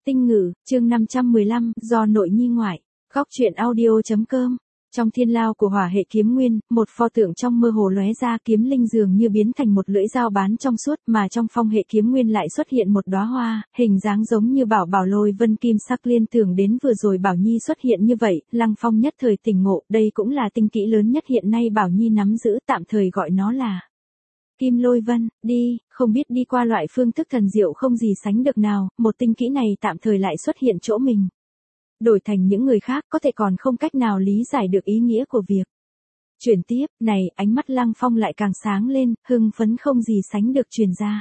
Tinh Ngữ, chương 515, do nội nhi ngoại. Góc truyện audio.com. Trong thiên lao của hỏa hệ kiếm nguyên, một pho tượng trong mơ hồ lóe ra, kiếm linh dường như biến thành một lưỡi dao bán trong suốt, mà trong phong hệ kiếm nguyên lại xuất hiện một đóa hoa, hình dáng giống như bảo bảo lôi vân kim sắc. Liên tưởng đến vừa rồi Bảo Nhi xuất hiện như vậy, Lăng Phong nhất thời tỉnh ngộ, đây cũng là tinh kỹ lớn nhất hiện nay Bảo Nhi nắm giữ, tạm thời gọi nó là Kim Lôi Vân. Không biết đi qua loại phương thức thần diệu không gì sánh được nào, một tinh kỹ này tạm thời lại xuất hiện chỗ mình. Đổi thành những người khác có thể còn không cách nào lý giải được ý nghĩa của việc. Chuyển tiếp, này, ánh mắt Lăng Phong lại càng sáng lên, hưng phấn không gì sánh được truyền ra.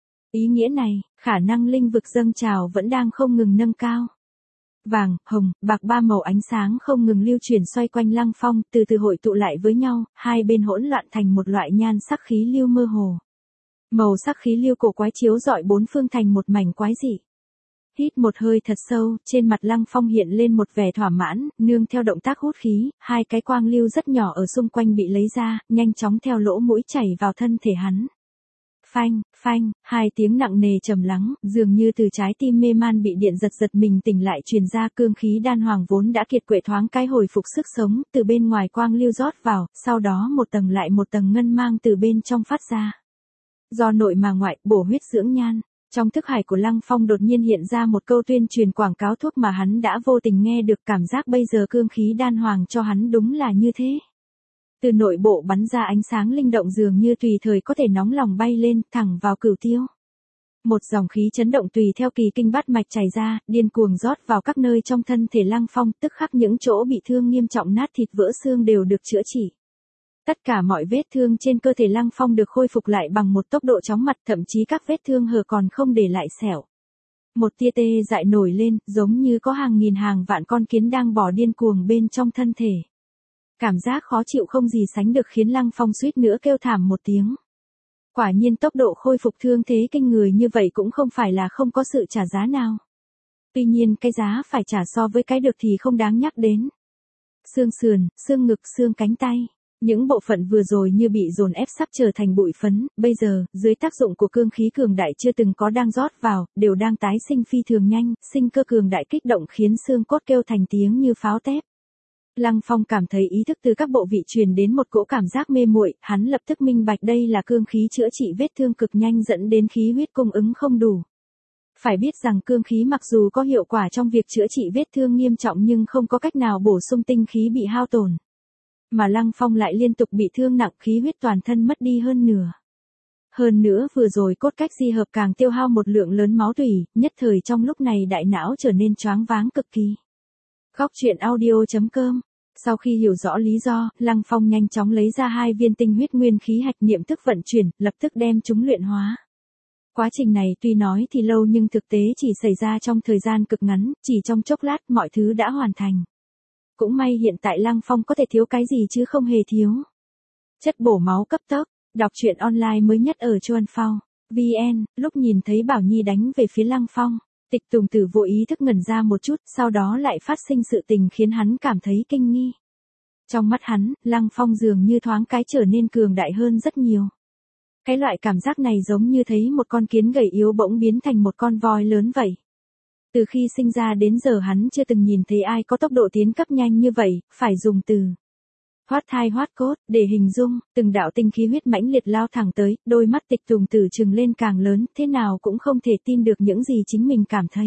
Ý nghĩa này, khả năng linh vực dâng trào vẫn đang không ngừng nâng cao. Vàng, hồng, bạc ba màu ánh sáng không ngừng lưu chuyển xoay quanh Lăng Phong, từ từ hội tụ lại với nhau, hai bên hỗn loạn thành một loại nhan sắc khí lưu mơ hồ. Màu sắc khí lưu cổ quái chiếu rọi bốn phương thành một mảnh quái dị. Hít một hơi thật sâu, trên mặt Lăng Phong hiện lên một vẻ thỏa mãn, nương theo động tác hút khí, hai cái quang lưu rất nhỏ ở xung quanh bị lấy ra, nhanh chóng theo lỗ mũi chảy vào thân thể hắn. Phanh, phanh, hai tiếng nặng nề trầm lắng, dường như từ trái tim mê man bị điện giật mình tỉnh lại truyền ra. Cương khí đan hoàng vốn đã kiệt quệ thoáng cái hồi phục sức sống, từ bên ngoài quang lưu rót vào, sau đó một tầng lại một tầng ngân mang từ bên trong phát ra. Do nội mà ngoại, bổ huyết dưỡng nhan. Trong thức hải của Lăng Phong đột nhiên hiện ra một câu tuyên truyền quảng cáo thuốc mà hắn đã vô tình nghe được, cảm giác bây giờ cương khí đan hoàng cho hắn đúng là như thế. Từ nội bộ bắn ra ánh sáng linh động dường như tùy thời có thể nóng lòng bay lên, thẳng vào cửu tiêu. Một dòng khí chấn động tùy theo kỳ kinh bát mạch chảy ra, điên cuồng rót vào các nơi trong thân thể Lăng Phong, tức khắc những chỗ bị thương nghiêm trọng nát thịt vỡ xương đều được chữa trị. Tất cả mọi vết thương trên cơ thể Lăng Phong được khôi phục lại bằng một tốc độ chóng mặt, thậm chí các vết thương hở còn không để lại sẹo. Một tia tê dại nổi lên, giống như có hàng nghìn hàng vạn con kiến đang bò điên cuồng bên trong thân thể. Cảm giác khó chịu không gì sánh được khiến Lăng Phong suýt nữa kêu thảm một tiếng. Quả nhiên tốc độ khôi phục thương thế kinh người như vậy cũng không phải là không có sự trả giá nào. Tuy nhiên cái giá phải trả so với cái được thì không đáng nhắc đến. Xương sườn, xương ngực, xương cánh tay. Những bộ phận vừa rồi như bị dồn ép sắp trở thành bụi phấn, bây giờ, dưới tác dụng của cương khí cường đại chưa từng có đang rót vào, đều đang tái sinh phi thường nhanh, sinh cơ cường đại kích động khiến xương cốt kêu thành tiếng như pháo tép. Lăng Phong cảm thấy ý thức từ các bộ vị truyền đến một cỗ cảm giác mê muội, hắn lập tức minh bạch đây là cương khí chữa trị vết thương cực nhanh dẫn đến khí huyết cung ứng không đủ. Phải biết rằng cương khí mặc dù có hiệu quả trong việc chữa trị vết thương nghiêm trọng nhưng không có cách nào bổ sung tinh khí bị hao tổn. Mà Lăng Phong lại liên tục bị thương nặng, khí huyết toàn thân mất đi hơn nửa. Hơn nữa vừa rồi cốt cách di hợp càng tiêu hao một lượng lớn máu tủy, nhất thời trong lúc này đại não trở nên choáng váng cực kỳ. Góc truyện audio.com. Sau khi hiểu rõ lý do, Lăng Phong nhanh chóng lấy ra 2 viên tinh huyết nguyên khí hạch, niệm thức vận chuyển, lập tức đem chúng luyện hóa. Quá trình này tuy nói thì lâu nhưng thực tế chỉ xảy ra trong thời gian cực ngắn, chỉ trong chốc lát mọi thứ đã hoàn thành. Cũng may hiện tại Lăng Phong có thể thiếu cái gì chứ không hề thiếu. Chất bổ máu cấp tốc, đọc truyện online mới nhất ở Chuan Phao VN, lúc nhìn thấy Bảo Nhi đánh về phía Lăng Phong, Tịch Tùng Tử vô ý thức ngẩn ra một chút, sau đó lại phát sinh sự tình khiến hắn cảm thấy kinh nghi. Trong mắt hắn, Lăng Phong dường như thoáng cái trở nên cường đại hơn rất nhiều. Cái loại cảm giác này giống như thấy một con kiến gầy yếu bỗng biến thành một con voi lớn vậy. Từ khi sinh ra đến giờ hắn chưa từng nhìn thấy ai có tốc độ tiến cấp nhanh như vậy, phải dùng từ thoát thai hoát cốt để hình dung. Từng đạo tinh khí huyết mãnh liệt lao thẳng tới, đôi mắt Tịch Tùng Tử trừng lên càng lớn, thế nào cũng không thể tin được những gì chính mình cảm thấy.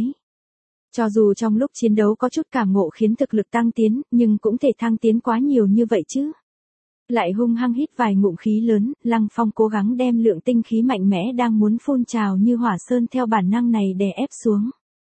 Cho dù trong lúc chiến đấu có chút cảm ngộ khiến thực lực tăng tiến, nhưng cũng thể thăng tiến quá nhiều như vậy chứ. Lại hung hăng hít vài ngụm khí lớn, Lăng Phong cố gắng đem lượng tinh khí mạnh mẽ đang muốn phun trào như hỏa sơn theo bản năng này đè ép xuống.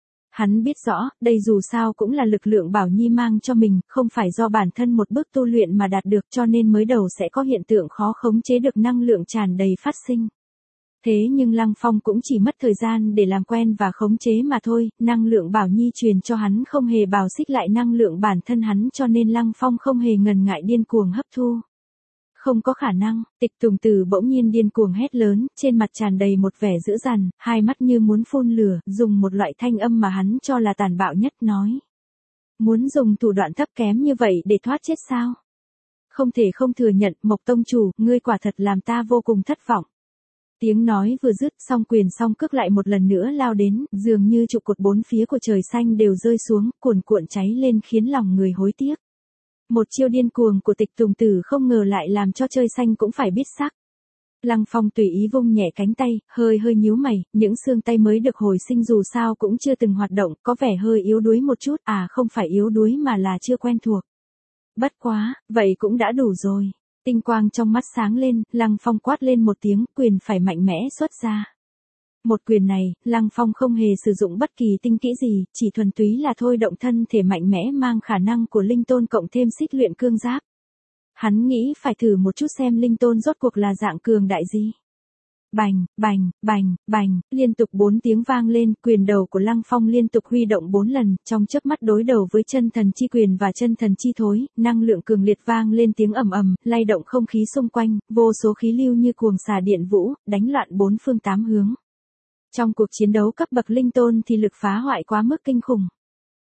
Hắn biết rõ, đây dù sao cũng là lực lượng Bảo Nhi mang cho mình, không phải do bản thân một bước tu luyện mà đạt được, cho nên mới đầu sẽ có hiện tượng khó khống chế được năng lượng tràn đầy phát sinh. Thế nhưng Lăng Phong cũng chỉ mất thời gian để làm quen và khống chế mà thôi, năng lượng Bảo Nhi truyền cho hắn không hề bào xích lại năng lượng bản thân hắn, cho nên Lăng Phong không hề ngần ngại điên cuồng hấp thu. Không có khả năng, Tịch Tùng Tử bỗng nhiên điên cuồng hét lớn, trên mặt tràn đầy một vẻ dữ dằn, hai mắt như muốn phun lửa, dùng một loại thanh âm mà hắn cho là tàn bạo nhất nói. Muốn dùng thủ đoạn thấp kém như vậy để thoát chết sao? Không thể không thừa nhận, Mộc Tông Chủ, ngươi quả thật làm ta vô cùng thất vọng. Tiếng nói vừa dứt, song quyền song cước lại một lần nữa lao đến, dường như trụ cột bốn phía của trời xanh đều rơi xuống, cuồn cuộn cháy lên khiến lòng người hối tiếc. Một chiêu điên cuồng của Tịch Tùng Tử không ngờ lại làm cho trời xanh cũng phải biết sắc. Lăng Phong tùy ý vung nhẹ cánh tay, hơi nhíu mày, những xương tay mới được hồi sinh dù sao cũng chưa từng hoạt động, có vẻ hơi yếu đuối một chút, không phải yếu đuối mà là chưa quen thuộc. Bất quá, vậy cũng đã đủ rồi. Tinh quang trong mắt sáng lên, Lăng Phong quát lên một tiếng, quyền phải mạnh mẽ xuất ra. Một quyền này, Lăng Phong không hề sử dụng bất kỳ tinh kỹ gì, chỉ thuần túy là thôi động thân thể mạnh mẽ mang khả năng của linh tôn cộng thêm xích luyện cương giáp. Hắn nghĩ phải thử một chút xem linh tôn rốt cuộc là dạng cường đại gì. Bành, bành, bành, bành, liên tục 4 tiếng vang lên, quyền đầu của Lăng Phong liên tục huy động 4 lần, trong chớp mắt đối đầu với chân thần chi quyền và chân thần chi thối, năng lượng cường liệt vang lên tiếng ầm ầm, lay động không khí xung quanh, vô số khí lưu như cuồng xà điện vũ, đánh loạn bốn phương tám hướng. Trong cuộc chiến đấu cấp bậc linh tôn thì lực phá hoại quá mức kinh khủng.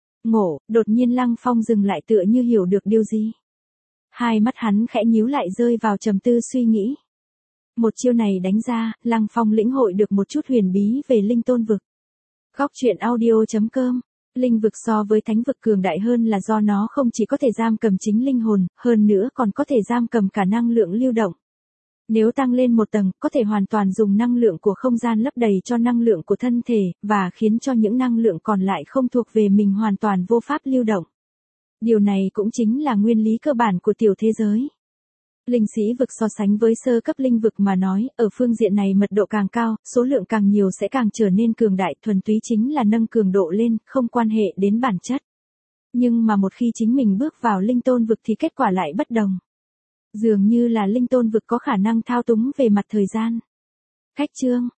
Đột nhiên Lăng Phong dừng lại tựa như hiểu được điều gì. Hai mắt hắn khẽ nhíu lại rơi vào trầm tư suy nghĩ. Một chiêu này đánh ra, Lăng Phong lĩnh hội được một chút huyền bí về linh tôn vực. Góc truyện audio.com. Linh vực so với thánh vực cường đại hơn là do nó không chỉ có thể giam cầm chính linh hồn, hơn nữa còn có thể giam cầm cả năng lượng lưu động. Nếu tăng lên một tầng, có thể hoàn toàn dùng năng lượng của không gian lấp đầy cho năng lượng của thân thể, và khiến cho những năng lượng còn lại không thuộc về mình hoàn toàn vô pháp lưu động. Điều này cũng chính là nguyên lý cơ bản của tiểu thế giới. Linh sĩ vực so sánh với sơ cấp linh vực mà nói, ở phương diện này mật độ càng cao, số lượng càng nhiều sẽ càng trở nên cường đại, thuần túy chính là nâng cường độ lên, không quan hệ đến bản chất. Nhưng mà một khi chính mình bước vào linh tôn vực thì kết quả lại bất đồng. Dường như là linh tôn vực có khả năng thao túng về mặt thời gian. Khách chương